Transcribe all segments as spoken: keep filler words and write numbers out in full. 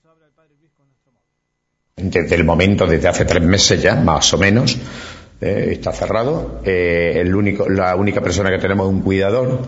Desde el momento, desde hace tres meses ya, más o menos, eh, está cerrado. Eh, el único, la única persona que tenemos es un cuidador.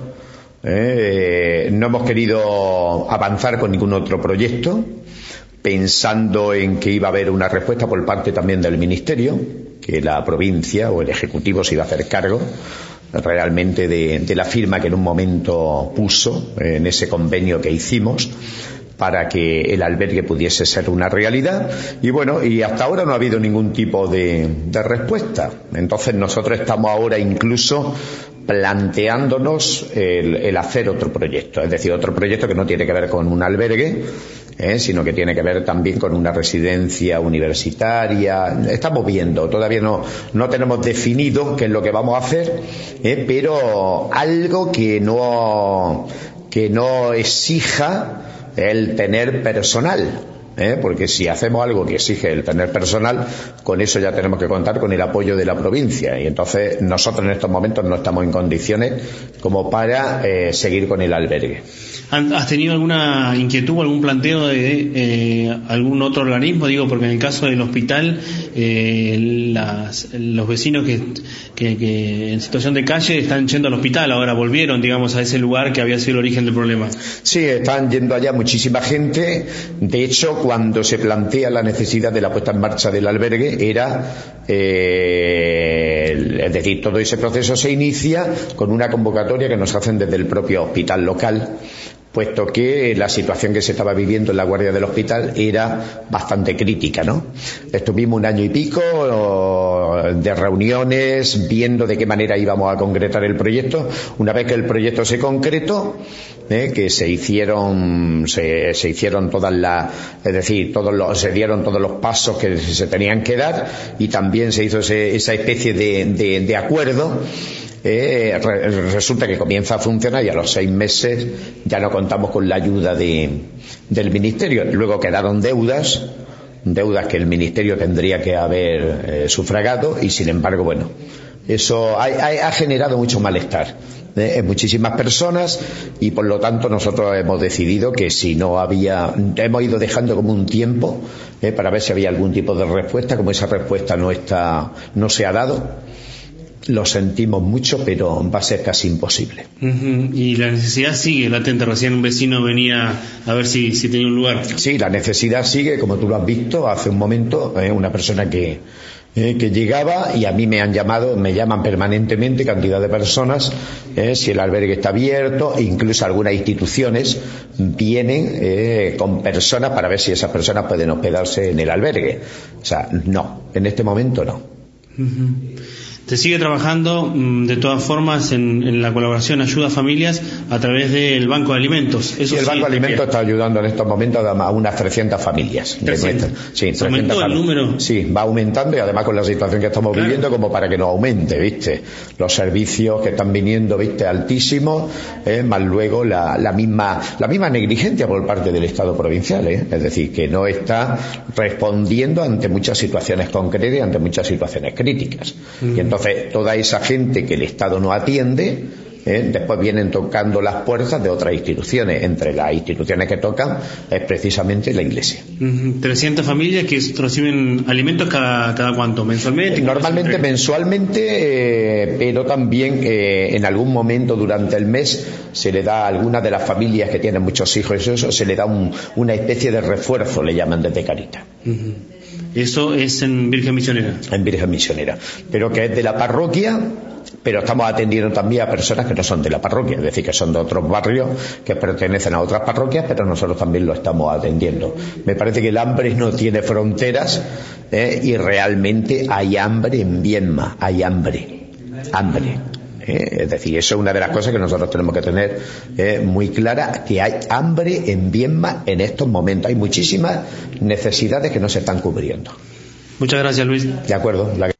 Eh, no hemos querido avanzar con ningún otro proyecto, pensando en que iba a haber una respuesta por parte también del Ministerio, que la provincia o el Ejecutivo se iba a hacer cargo realmente de, de la firma que en un momento puso en ese convenio que hicimos para que el albergue pudiese ser una realidad. Y bueno, y hasta ahora no ha habido ningún tipo de, de respuesta. Entonces nosotros estamos ahora incluso planteándonos el, el hacer otro proyecto, es decir, otro proyecto que no tiene que ver con un albergue, eh, sino que tiene que ver también con una residencia universitaria. Estamos viendo, todavía no, no tenemos definido qué es lo que vamos a hacer, eh, pero algo que no, que no exija el tener personal, ¿eh? Porque si hacemos algo que exige el tener personal, con eso ya tenemos que contar con el apoyo de la provincia, y entonces nosotros en estos momentos no estamos en condiciones como para eh, seguir con el albergue. ¿Has tenido alguna inquietud o algún planteo de eh, algún otro organismo? Digo, porque en el caso del hospital, eh, las, los vecinos que, que, que en situación de calle están yendo al hospital, ahora volvieron, digamos, a ese lugar que había sido el origen del problema. Sí, están yendo allá muchísima gente. De hecho, cuando se plantea la necesidad de la puesta en marcha del albergue, era, eh, es decir, todo ese proceso se inicia con una convocatoria que nos hacen desde el propio hospital local, puesto que la situación que se estaba viviendo en la guardia del hospital era bastante crítica, ¿no? Estuvimos un año y pico de reuniones, viendo de qué manera íbamos a concretar el proyecto. Una vez que el proyecto se concretó, eh, que se hicieron, se, se hicieron todas las, es decir, todos los, se dieron todos los pasos que se tenían que dar, y también se hizo ese, esa especie de, de, de acuerdo. Eh, re, resulta que comienza a funcionar y a los seis meses ya no contamos con la ayuda de, del Ministerio. Luego quedaron deudas, deudas que el Ministerio tendría que haber eh, sufragado, y sin embargo, bueno, eso ha, ha, ha generado mucho malestar eh, en muchísimas personas, y por lo tanto nosotros hemos decidido que si no había, hemos ido dejando como un tiempo eh, para ver si había algún tipo de respuesta. Como esa respuesta no está, no se ha dado, lo sentimos mucho, pero va a ser casi imposible. Uh-huh. Y la necesidad sigue latente. Recién un vecino venía a ver si, si tenía un lugar. Sí, la necesidad sigue, como tú lo has visto hace un momento, eh, una persona que eh, que llegaba, y a mí me han llamado, me llaman permanentemente cantidad de personas, eh, si el albergue está abierto, e incluso algunas instituciones vienen eh, con personas para ver si esas personas pueden hospedarse en el albergue. O sea, no, en este momento no. Uh-huh. Se sigue trabajando de todas formas en, en la colaboración Ayuda a Familias a través del Banco de Alimentos. Eso sí, el sí, Banco de Alimentos está ayudando en estos momentos a unas trescientas familias. ¿trescientas? Sí, ¿Se aumentó el número? Sí, va aumentando, y además con la situación que estamos claro. viviendo, como para que no aumente, ¿viste? Los servicios que están viniendo, ¿viste? Altísimos, eh, más luego la, la misma la misma negligencia por parte del Estado provincial, ¿eh? Es decir, que no está respondiendo ante muchas situaciones concretas y ante muchas situaciones críticas. Mm. Y entonces Entonces, toda esa gente que el Estado no atiende, eh, después vienen tocando las puertas de otras instituciones. Entre las instituciones que tocan es precisamente la Iglesia. Uh-huh. trescientas familias que reciben alimentos cada, cada cuánto, mensualmente. Normalmente mensualmente, eh, pero también eh, en algún momento durante el mes se le da a algunas de las familias que tienen muchos hijos, y eso se le da un, una especie de refuerzo, le llaman desde Caritas. Uh-huh. Eso es en Virgen Misionera. En Virgen Misionera, pero que es de la parroquia, pero estamos atendiendo también a personas que no son de la parroquia, es decir, que son de otros barrios que pertenecen a otras parroquias, pero nosotros también lo estamos atendiendo. Me parece que el hambre no tiene fronteras, eh, y realmente hay hambre en Viedma, hay hambre, hambre. Eh, es decir, eso es una de las cosas que nosotros tenemos que tener eh, muy clara, que hay hambre en Viedma en estos momentos. Hay muchísimas necesidades que no se están cubriendo. Muchas gracias, Luis. De acuerdo. La